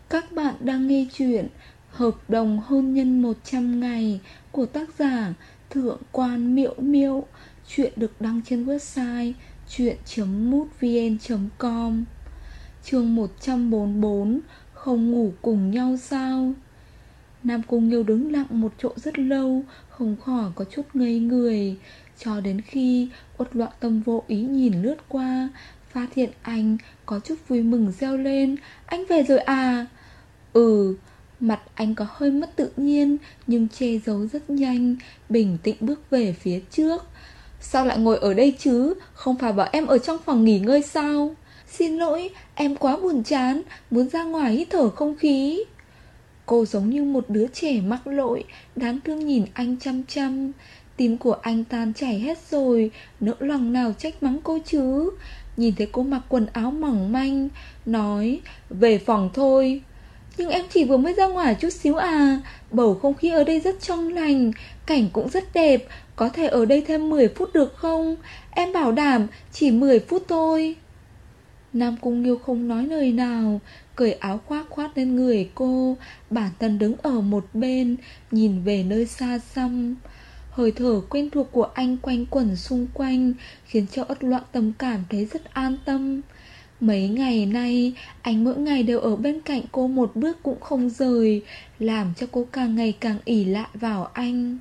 Các bạn đang nghe chuyện Hợp đồng hôn nhân 100 ngày của tác giả Thượng quan Miễu Miễu. Chuyện được đăng trên website chuyện.mútvn.com. Chương 144. Không ngủ cùng nhau sao? Nam Cung Nghiêu đứng lặng một chỗ rất lâu, không khỏi có chút ngây người, cho đến khi Uất Loạn Tâm vô ý nhìn lướt qua, phát hiện anh có chút vui mừng reo lên: "Anh về rồi à?" Mặt anh có hơi mất tự nhiên, nhưng che giấu rất nhanh, bình tĩnh bước về phía trước. "Sao lại ngồi ở đây chứ? Không phải bảo em ở trong phòng nghỉ ngơi sao?" "Xin lỗi, em quá buồn chán, muốn ra ngoài hít thở không khí." Cô giống như một đứa trẻ mắc lỗi, đáng thương nhìn anh chăm chăm. Tim của anh tan chảy hết rồi, nỡ lòng nào trách mắng cô chứ. Nhìn thấy cô mặc quần áo mỏng manh, nói: "Về phòng thôi." "Nhưng em chỉ vừa mới ra ngoài chút xíu à. Bầu không khí ở đây rất trong lành, cảnh cũng rất đẹp. Có thể ở đây thêm 10 phút được không? Em bảo đảm chỉ 10 phút thôi." Nam Cung Nghiêu không nói lời nào, cởi áo khoác khoác lên người cô, bản thân đứng ở một bên, nhìn về nơi xa xăm. Hơi thở quen thuộc của anh quanh quẩn xung quanh, khiến cho Uất Loạn Tâm cảm thấy rất an tâm. Mấy ngày nay, anh mỗi ngày đều ở bên cạnh cô một bước cũng không rời, làm cho cô càng ngày càng ỷ lại vào anh.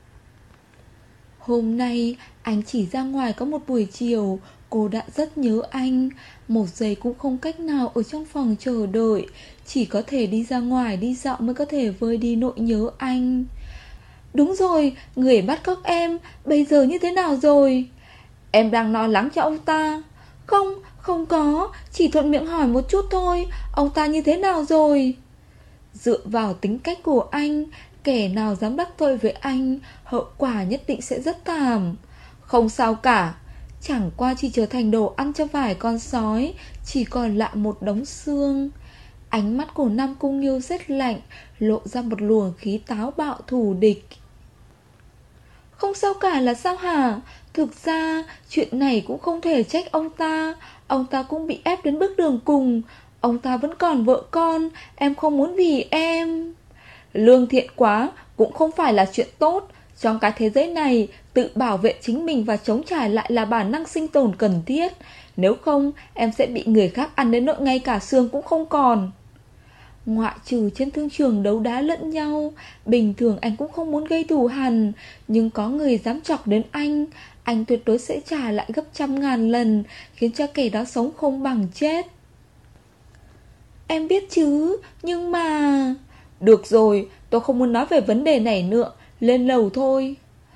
Hôm nay, anh chỉ ra ngoài có một buổi chiều, cô đã rất nhớ anh. Một giây cũng không cách nào ở trong phòng chờ đợi, chỉ có thể đi ra ngoài đi dạo mới có thể vơi đi nỗi nhớ anh. "Đúng rồi, người bắt cóc em, bây giờ như thế nào rồi?" "Em đang lo lắng cho ông ta." "Không, không có, chỉ thuận miệng hỏi một chút thôi. Ông ta như thế nào rồi?" Dựa vào tính cách của anh, kẻ nào dám đắc tội với anh, hậu quả nhất định sẽ rất thảm. "Không sao cả, chẳng qua chỉ trở thành đồ ăn cho vài con sói, chỉ còn lại một đống xương." Ánh mắt của Nam Cung Nghiêu rất lạnh, lộ ra một luồng khí táo bạo thù địch. "Không sao cả là sao hả? Thực ra chuyện này cũng không thể trách ông ta. Ông ta cũng bị ép đến bước đường cùng. Ông ta vẫn còn vợ con. Em không muốn vì em." "Lương thiện quá cũng không phải là chuyện tốt. Trong cái thế giới này, tự bảo vệ chính mình và chống trả lại là bản năng sinh tồn cần thiết. Nếu không, em sẽ bị người khác ăn đến nỗi ngay cả xương cũng không còn." Ngoại trừ trên thương trường đấu đá lẫn nhau, bình thường anh cũng không muốn gây thù hằn, nhưng có người dám chọc đến anh tuyệt đối sẽ trả lại gấp trăm ngàn lần, khiến cho kẻ đó sống không bằng chết. "Em biết chứ, nhưng mà..." "Được rồi, tôi không muốn nói về vấn đề này nữa, lên lầu thôi."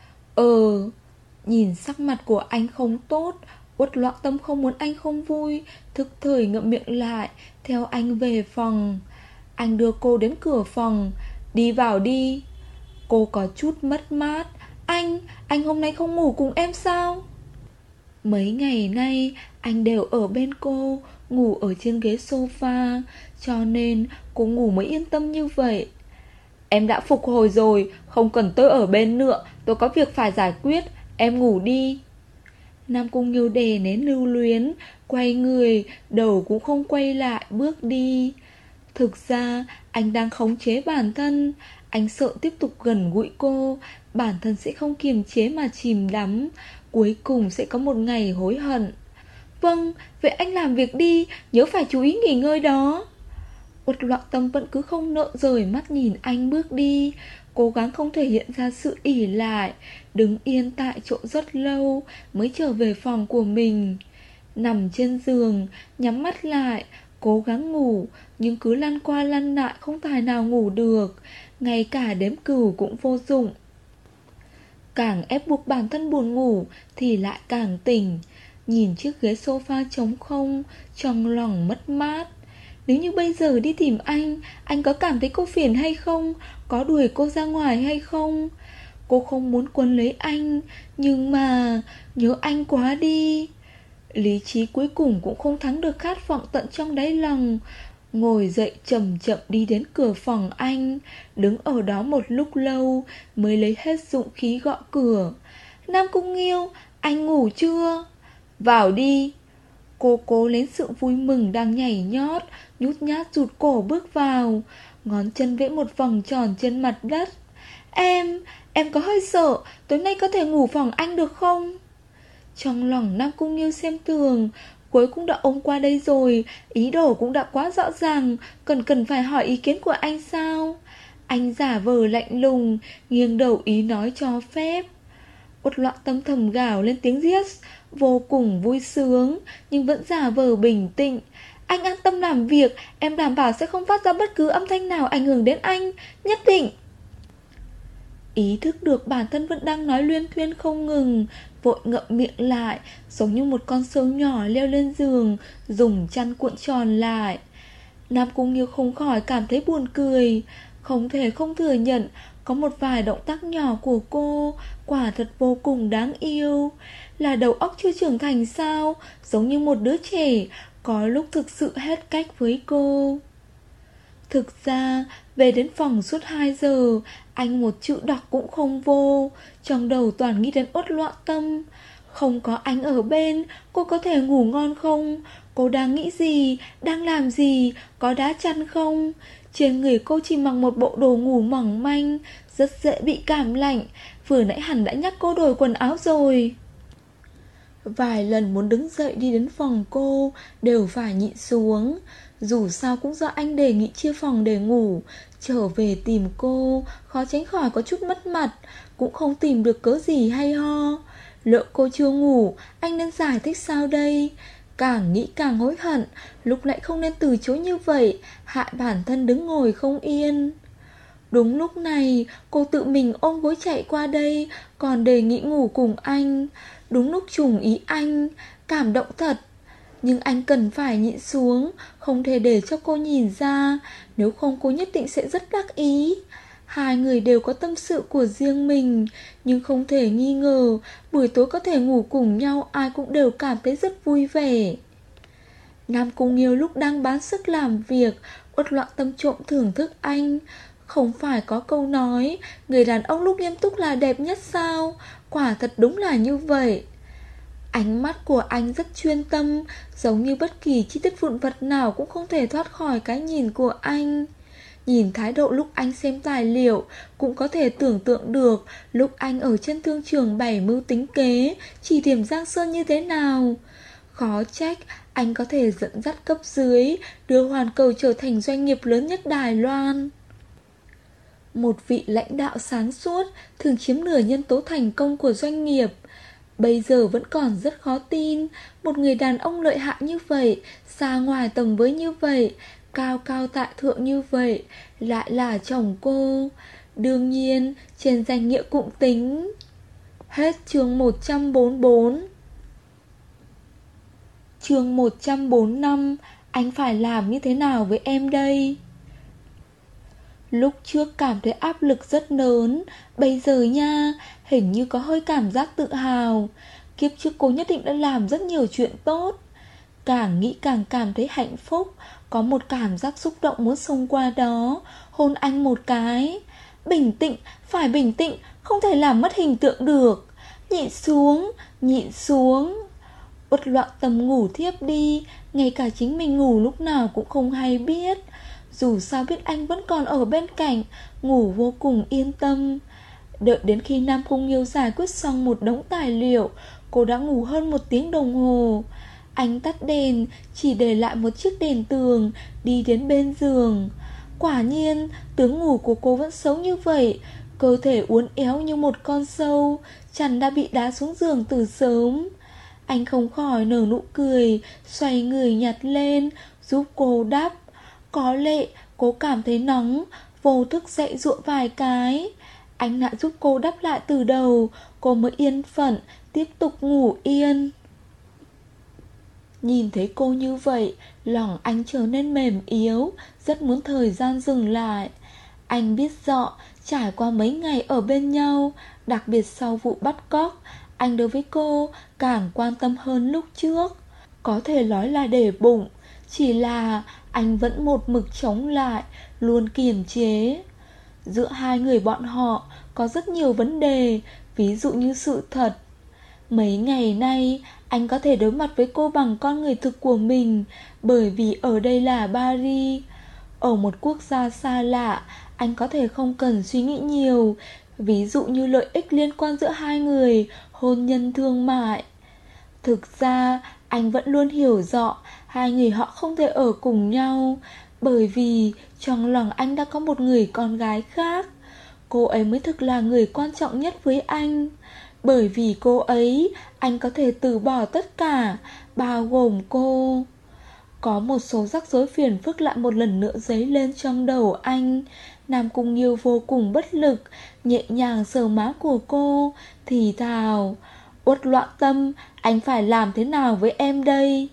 Nhìn sắc mặt của anh không tốt, Uất Loạn Tâm không muốn anh không vui, thức thời ngậm miệng lại, theo anh về phòng. Anh đưa cô đến cửa phòng: "Đi vào đi." Cô có chút mất mát: Anh hôm nay không ngủ cùng em sao?" Mấy ngày nay anh đều ở bên cô, ngủ ở trên ghế sofa, cho nên cô ngủ mới yên tâm như vậy. "Em đã phục hồi rồi, không cần tôi ở bên nữa, tôi có việc phải giải quyết, em ngủ đi." Nam Cung Nghiêu đè nén lưu luyến, quay người, đầu cũng không quay lại bước đi. Thực ra anh đang khống chế bản thân. Anh sợ tiếp tục gần gũi cô, bản thân sẽ không kiềm chế mà chìm đắm, cuối cùng sẽ có một ngày hối hận. "Vâng, vậy anh làm việc đi, nhớ phải chú ý nghỉ ngơi đó." Uất Loạn Tâm vẫn cứ không nỡ rời mắt nhìn anh bước đi, cố gắng không thể hiện ra sự ỷ lại, đứng yên tại chỗ rất lâu mới trở về phòng của mình. Nằm trên giường, nhắm mắt lại, cố gắng ngủ, nhưng cứ lăn qua lăn lại không tài nào ngủ được, ngay cả đếm cừu cũng vô dụng. Càng ép buộc bản thân buồn ngủ thì lại càng tỉnh. Nhìn chiếc ghế sofa trống không, trong lòng mất mát. Nếu như bây giờ đi tìm anh có cảm thấy cô phiền hay không? Có đuổi cô ra ngoài hay không? Cô không muốn quấn lấy anh, nhưng mà nhớ anh quá đi. Lý trí cuối cùng cũng không thắng được khát vọng tận trong đáy lòng. Ngồi dậy chậm chậm đi đến cửa phòng anh, đứng ở đó một lúc lâu mới lấy hết dũng khí gõ cửa. "Nam Cung Nghiêu, anh ngủ chưa?" "Vào đi." Cô cố lấy sự vui mừng đang nhảy nhót, nhút nhát rụt cổ bước vào, ngón chân vẽ một vòng tròn trên mặt đất. Em có hơi sợ, tối nay có thể ngủ phòng anh được không? Trong lòng Nam Cung Nghiêu xem thường, cuối cũng đã ôm qua đây rồi, ý đồ cũng đã quá rõ ràng, cần phải hỏi ý kiến của anh sao? Anh giả vờ lạnh lùng, nghiêng đầu ý nói cho phép. Uất Loạn Tâm thầm gào lên tiếng yes, vô cùng vui sướng, nhưng vẫn giả vờ bình tĩnh. Anh an tâm làm việc, em đảm bảo sẽ không phát ra bất cứ âm thanh nào ảnh hưởng đến anh, nhất định. Ý thức được bản thân vẫn đang nói luyên thuyên không ngừng, vội ngậm miệng lại, giống như một con sâu nhỏ leo lên giường, dùng chăn cuộn tròn lại. Nam Cung Nghiêu không khỏi cảm thấy buồn cười, không thể không thừa nhận, có một vài động tác nhỏ của cô quả thật vô cùng đáng yêu. Là đầu óc chưa trưởng thành sao, giống như một đứa trẻ, có lúc thực sự hết cách với cô. Thực ra, về đến phòng suốt 2 giờ, anh một chữ đọc cũng không vô, trong đầu toàn nghĩ đến Uất Loạn Tâm. Không có anh ở bên, cô có thể ngủ ngon không? Cô đang nghĩ gì? Đang làm gì? Có đá chăn không? Trên người cô chỉ mặc một bộ đồ ngủ mỏng manh, rất dễ bị cảm lạnh. Vừa nãy hẳn đã nhắc cô đổi quần áo rồi. Vài lần muốn đứng dậy đi đến phòng cô, đều phải nhịn xuống. Dù sao cũng do anh đề nghị chia phòng để ngủ. Trở về tìm cô, khó tránh khỏi có chút mất mặt, cũng không tìm được cớ gì hay ho. Lỡ cô chưa ngủ, anh nên giải thích sao đây? Càng nghĩ càng hối hận, lúc nãy không nên từ chối như vậy, hại bản thân đứng ngồi không yên. Đúng lúc này, cô tự mình ôm gối chạy qua đây, còn đề nghị ngủ cùng anh. Đúng lúc trùng ý anh, cảm động thật. Nhưng anh cần phải nhịn xuống, không thể để cho cô nhìn ra, nếu không cô nhất định sẽ rất đắc ý. Hai người đều có tâm sự của riêng mình, nhưng không thể nghi ngờ, buổi tối có thể ngủ cùng nhau ai cũng đều cảm thấy rất vui vẻ. Nam Cung Nghiêu lúc đang bán sức làm việc, Uất Loạn Tâm trộm thưởng thức anh. Không phải có câu nói, người đàn ông lúc nghiêm túc là đẹp nhất sao? Quả thật đúng là như vậy. Ánh mắt của anh rất chuyên tâm, giống như bất kỳ chi tiết vụn vặt nào cũng không thể thoát khỏi cái nhìn của anh. Nhìn thái độ lúc anh xem tài liệu, cũng có thể tưởng tượng được lúc anh ở trên thương trường bày mưu tính kế, chỉ điểm Giang Sơn như thế nào. Khó trách anh có thể dẫn dắt cấp dưới, đưa Hoàn Cầu trở thành doanh nghiệp lớn nhất Đài Loan. Một vị lãnh đạo sáng suốt thường chiếm nửa nhân tố thành công của doanh nghiệp. Bây giờ vẫn còn rất khó tin, một người đàn ông lợi hại như vậy, xa ngoài tầm với như vậy, cao cao tại thượng như vậy, lại là chồng cô. Đương nhiên, trên danh nghĩa cụm tính. Hết chương 144. Chương 145, anh phải làm như thế nào với em đây? Lúc trước cảm thấy áp lực rất lớn, bây giờ nha, hình như có hơi cảm giác tự hào. Kiếp trước cô nhất định đã làm rất nhiều chuyện tốt. Càng nghĩ càng cảm thấy hạnh phúc, có một cảm giác xúc động muốn xông qua đó, hôn anh một cái. Bình tĩnh, phải bình tĩnh, không thể làm mất hình tượng được. Nhịn xuống, nhịn xuống. Uất Loạn Tâm ngủ thiếp đi, ngay cả chính mình ngủ lúc nào cũng không hay biết. Dù sao biết anh vẫn còn ở bên cạnh, ngủ vô cùng yên tâm. Đợi đến khi Nam Cung Nghiêu giải quyết xong một đống tài liệu, cô đã ngủ hơn 1 tiếng đồng hồ. Anh tắt đèn, chỉ để lại một chiếc đèn tường, đi đến bên giường. Quả nhiên, tướng ngủ của cô vẫn xấu như vậy, cơ thể uốn éo như một con sâu, chăn đã bị đá xuống giường từ sớm. Anh không khỏi nở nụ cười, xoay người nhặt lên, giúp cô đắp. Có lẽ cô cảm thấy nóng, vô thức dậy dụa vài cái. Anh lại giúp cô đắp lại từ đầu, cô mới yên phận, tiếp tục ngủ yên. Nhìn thấy cô như vậy, lòng anh trở nên mềm yếu, rất muốn thời gian dừng lại. Anh biết rõ, trải qua mấy ngày ở bên nhau, đặc biệt sau vụ bắt cóc, anh đối với cô càng quan tâm hơn lúc trước. Có thể nói là để bụng, chỉ là anh vẫn một mực chống lại, luôn kiềm chế. Giữa hai người bọn họ có rất nhiều vấn đề, ví dụ như sự thật. Mấy ngày nay, anh có thể đối mặt với cô bằng con người thực của mình, bởi vì ở đây là Paris. Ở một quốc gia xa lạ, anh có thể không cần suy nghĩ nhiều, ví dụ như lợi ích liên quan giữa hai người, hôn nhân thương mại. Thực ra, anh vẫn luôn hiểu rõ hai người họ không thể ở cùng nhau, bởi vì trong lòng anh đã có một người con gái khác. Cô ấy mới thực là người quan trọng nhất với anh. Bởi vì cô ấy, anh có thể từ bỏ tất cả, bao gồm cô. Có một số rắc rối phiền phức lại một lần nữa dấy lên trong đầu anh. Nam Cung Nghiêu vô cùng bất lực, nhẹ nhàng sờ má của cô, thì thào: Uất Loạn Tâm, anh phải làm thế nào với em đây?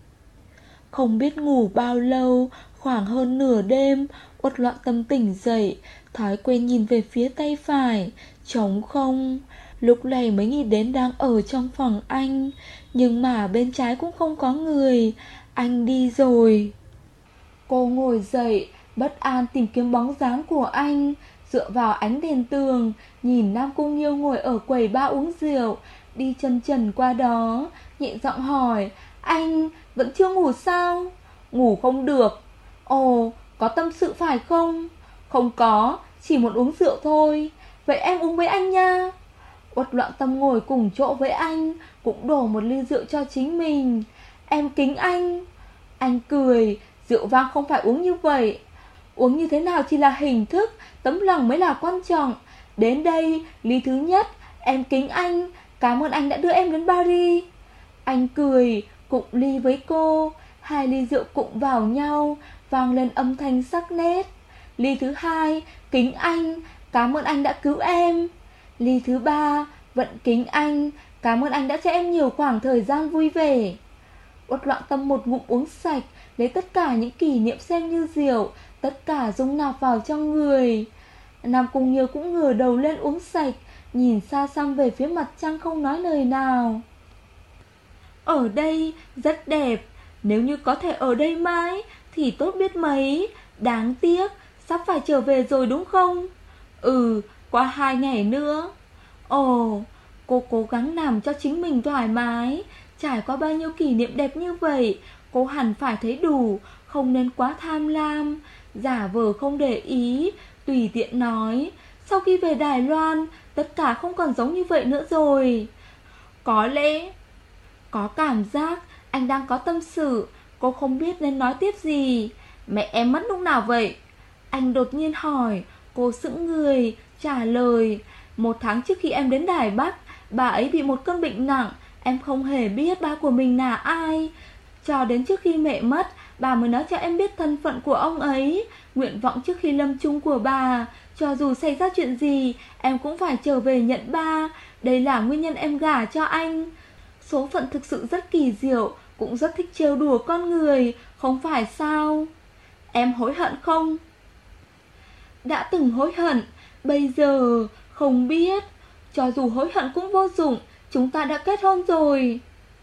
Không biết ngủ bao lâu, khoảng hơn nửa đêm, Uất Loạn Tâm tỉnh dậy, thói quen nhìn về phía tay phải, trống không. Lúc này mới nghĩ đến đang ở trong phòng anh, nhưng mà bên trái cũng không có người. Anh đi rồi. Cô ngồi dậy, bất an tìm kiếm bóng dáng của anh. Dựa vào ánh đèn tường, nhìn Nam Cung Nghiêu ngồi ở quầy bar uống rượu, đi chân trần qua đó, nhẹ giọng hỏi: Anh vẫn chưa ngủ sao? Ngủ không được. Ồ, có tâm sự phải không? Không có, chỉ muốn uống rượu thôi. Vậy em uống với anh nha. Uất Loạn Tâm ngồi cùng chỗ với anh, cũng đổ một ly rượu cho chính mình. Em kính anh. Anh cười: Rượu vang không phải uống như vậy. Uống như thế nào chỉ là hình thức, tấm lòng mới là quan trọng. Đến đây, ly thứ nhất, em kính anh. Cảm ơn anh đã đưa em đến Paris. Anh cười, cụng ly với cô. Hai ly rượu cụng vào nhau, vang lên âm thanh sắc nét. Ly thứ hai, kính anh. Cảm ơn anh đã cứu em. Ly thứ ba, vẫn kính anh. Cảm ơn anh đã cho em nhiều khoảng thời gian vui vẻ. Uất Loạn Tâm một ngụm uống sạch, lấy tất cả những kỷ niệm xem như rượu, tất cả dung nạp vào trong người. Nam Cung Nghiêu cũng ngửa đầu lên uống sạch, nhìn xa xăm về phía mặt trăng không nói lời nào. Ở đây rất đẹp, nếu như có thể ở đây mãi thì tốt biết mấy. Đáng tiếc, sắp phải trở về rồi đúng không? Ừ, qua 2 ngày nữa. Ồ, cô cố gắng làm cho chính mình thoải mái. Trải qua bao nhiêu kỷ niệm đẹp như vậy, cô hẳn phải thấy đủ, không nên quá tham lam. Giả vờ không để ý, tùy tiện nói: Sau khi về Đài Loan, tất cả không còn giống như vậy nữa rồi. Có lẽ, có cảm giác anh đang có tâm sự, cô không biết nên nói tiếp gì. Mẹ em mất lúc nào vậy? Anh đột nhiên hỏi. Cô sững người, trả lời: 1 tháng trước khi em đến Đài Bắc, bà ấy bị một cơn bệnh nặng. Em không hề biết ba của mình là ai. Cho đến trước khi mẹ mất, bà mới nói cho em biết thân phận của ông ấy. Nguyện vọng trước khi lâm chung của bà: cho dù xảy ra chuyện gì, em cũng phải trở về nhận ba. Đây là nguyên nhân em gả cho anh. Số phận thực sự rất kỳ diệu, cũng rất thích trêu đùa con người, không phải sao? Em hối hận không? Đã từng hối hận, bây giờ không biết. Cho dù hối hận cũng vô dụng, chúng ta đã kết hôn rồi.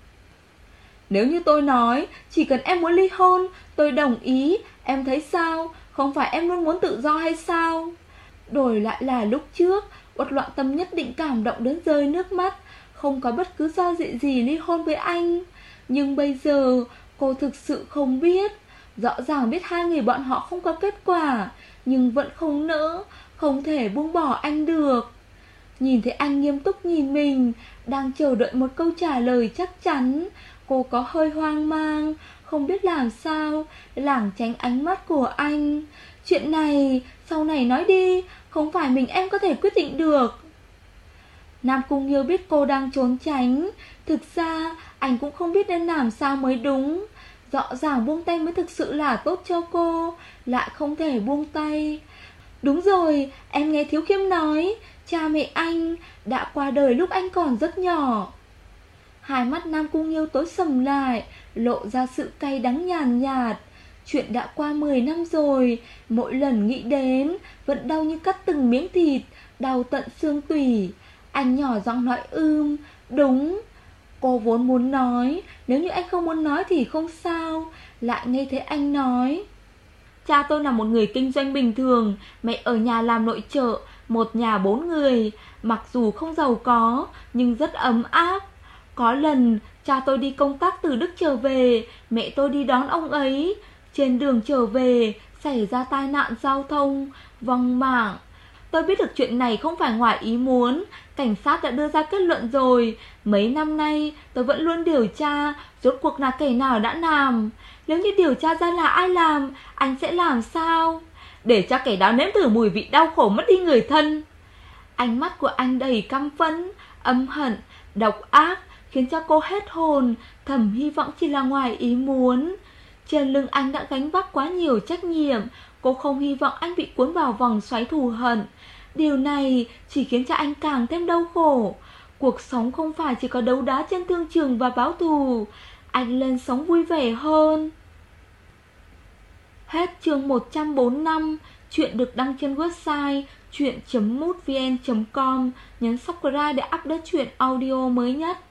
Nếu như tôi nói chỉ cần em muốn ly hôn, tôi đồng ý. Em thấy sao? Không phải em luôn muốn tự do hay sao? Đổi lại là lúc trước, Uất Loạn Tâm nhất định cảm động đến rơi nước mắt, không có bất cứ do dự gì ly hôn với anh. Nhưng bây giờ cô thực sự không biết. Rõ ràng biết hai người bọn họ không có kết quả, nhưng vẫn không nỡ, không thể buông bỏ anh được. Nhìn thấy anh nghiêm túc nhìn mình, đang chờ đợi một câu trả lời chắc chắn, cô có hơi hoang mang, không biết làm sao lảng tránh ánh mắt của anh. Chuyện này sau này nói đi, không phải mình em có thể quyết định được. Nam Cung Nghiêu biết cô đang trốn tránh. Thực ra anh cũng không biết nên làm sao mới đúng. Rõ ràng buông tay mới thực sự là tốt cho cô, lại không thể buông tay. Đúng rồi, em nghe Thiếu Khiêm nói cha mẹ anh đã qua đời lúc anh còn rất nhỏ. Hai mắt Nam Cung Nghiêu tối sầm lại, lộ ra sự cay đắng nhàn nhạt. Chuyện đã qua 10 năm rồi, mỗi lần nghĩ đến vẫn đau như cắt từng miếng thịt, đau tận xương tủy. Anh nhỏ giọng nói đúng. Cô vốn muốn nói, nếu như anh không muốn nói thì không sao. Lại nghe thấy anh nói: Cha tôi là một người kinh doanh bình thường, mẹ ở nhà làm nội trợ, một nhà 4 người. Mặc dù không giàu có, nhưng rất ấm áp. Có lần cha tôi đi công tác từ Đức trở về, mẹ tôi đi đón ông ấy. Trên đường trở về xảy ra tai nạn giao thông, vong mạng. Tôi biết được chuyện này không phải ngoài ý muốn. Cảnh sát đã đưa ra kết luận rồi. Mấy năm nay tôi vẫn luôn điều tra rốt cuộc là kẻ nào đã làm. Nếu như điều tra ra là ai làm, anh sẽ làm sao? Để cho kẻ đó nếm thử mùi vị đau khổ mất đi người thân. Ánh mắt của anh đầy căm phẫn, âm hận, độc ác, khiến cho cô hết hồn. Thầm hy vọng chỉ là ngoài ý muốn. Trên lưng anh đã gánh vác quá nhiều trách nhiệm. Cô không hy vọng anh bị cuốn vào vòng xoáy thù hận. Điều này chỉ khiến cho anh càng thêm đau khổ. Cuộc sống không phải chỉ có đấu đá trên thương trường và báo thù. Anh lên sống vui vẻ hơn. Hết chương 145. Chuyện được đăng trên website chuyện.mútvn.com. Nhấn subscribe để update chuyện audio mới nhất.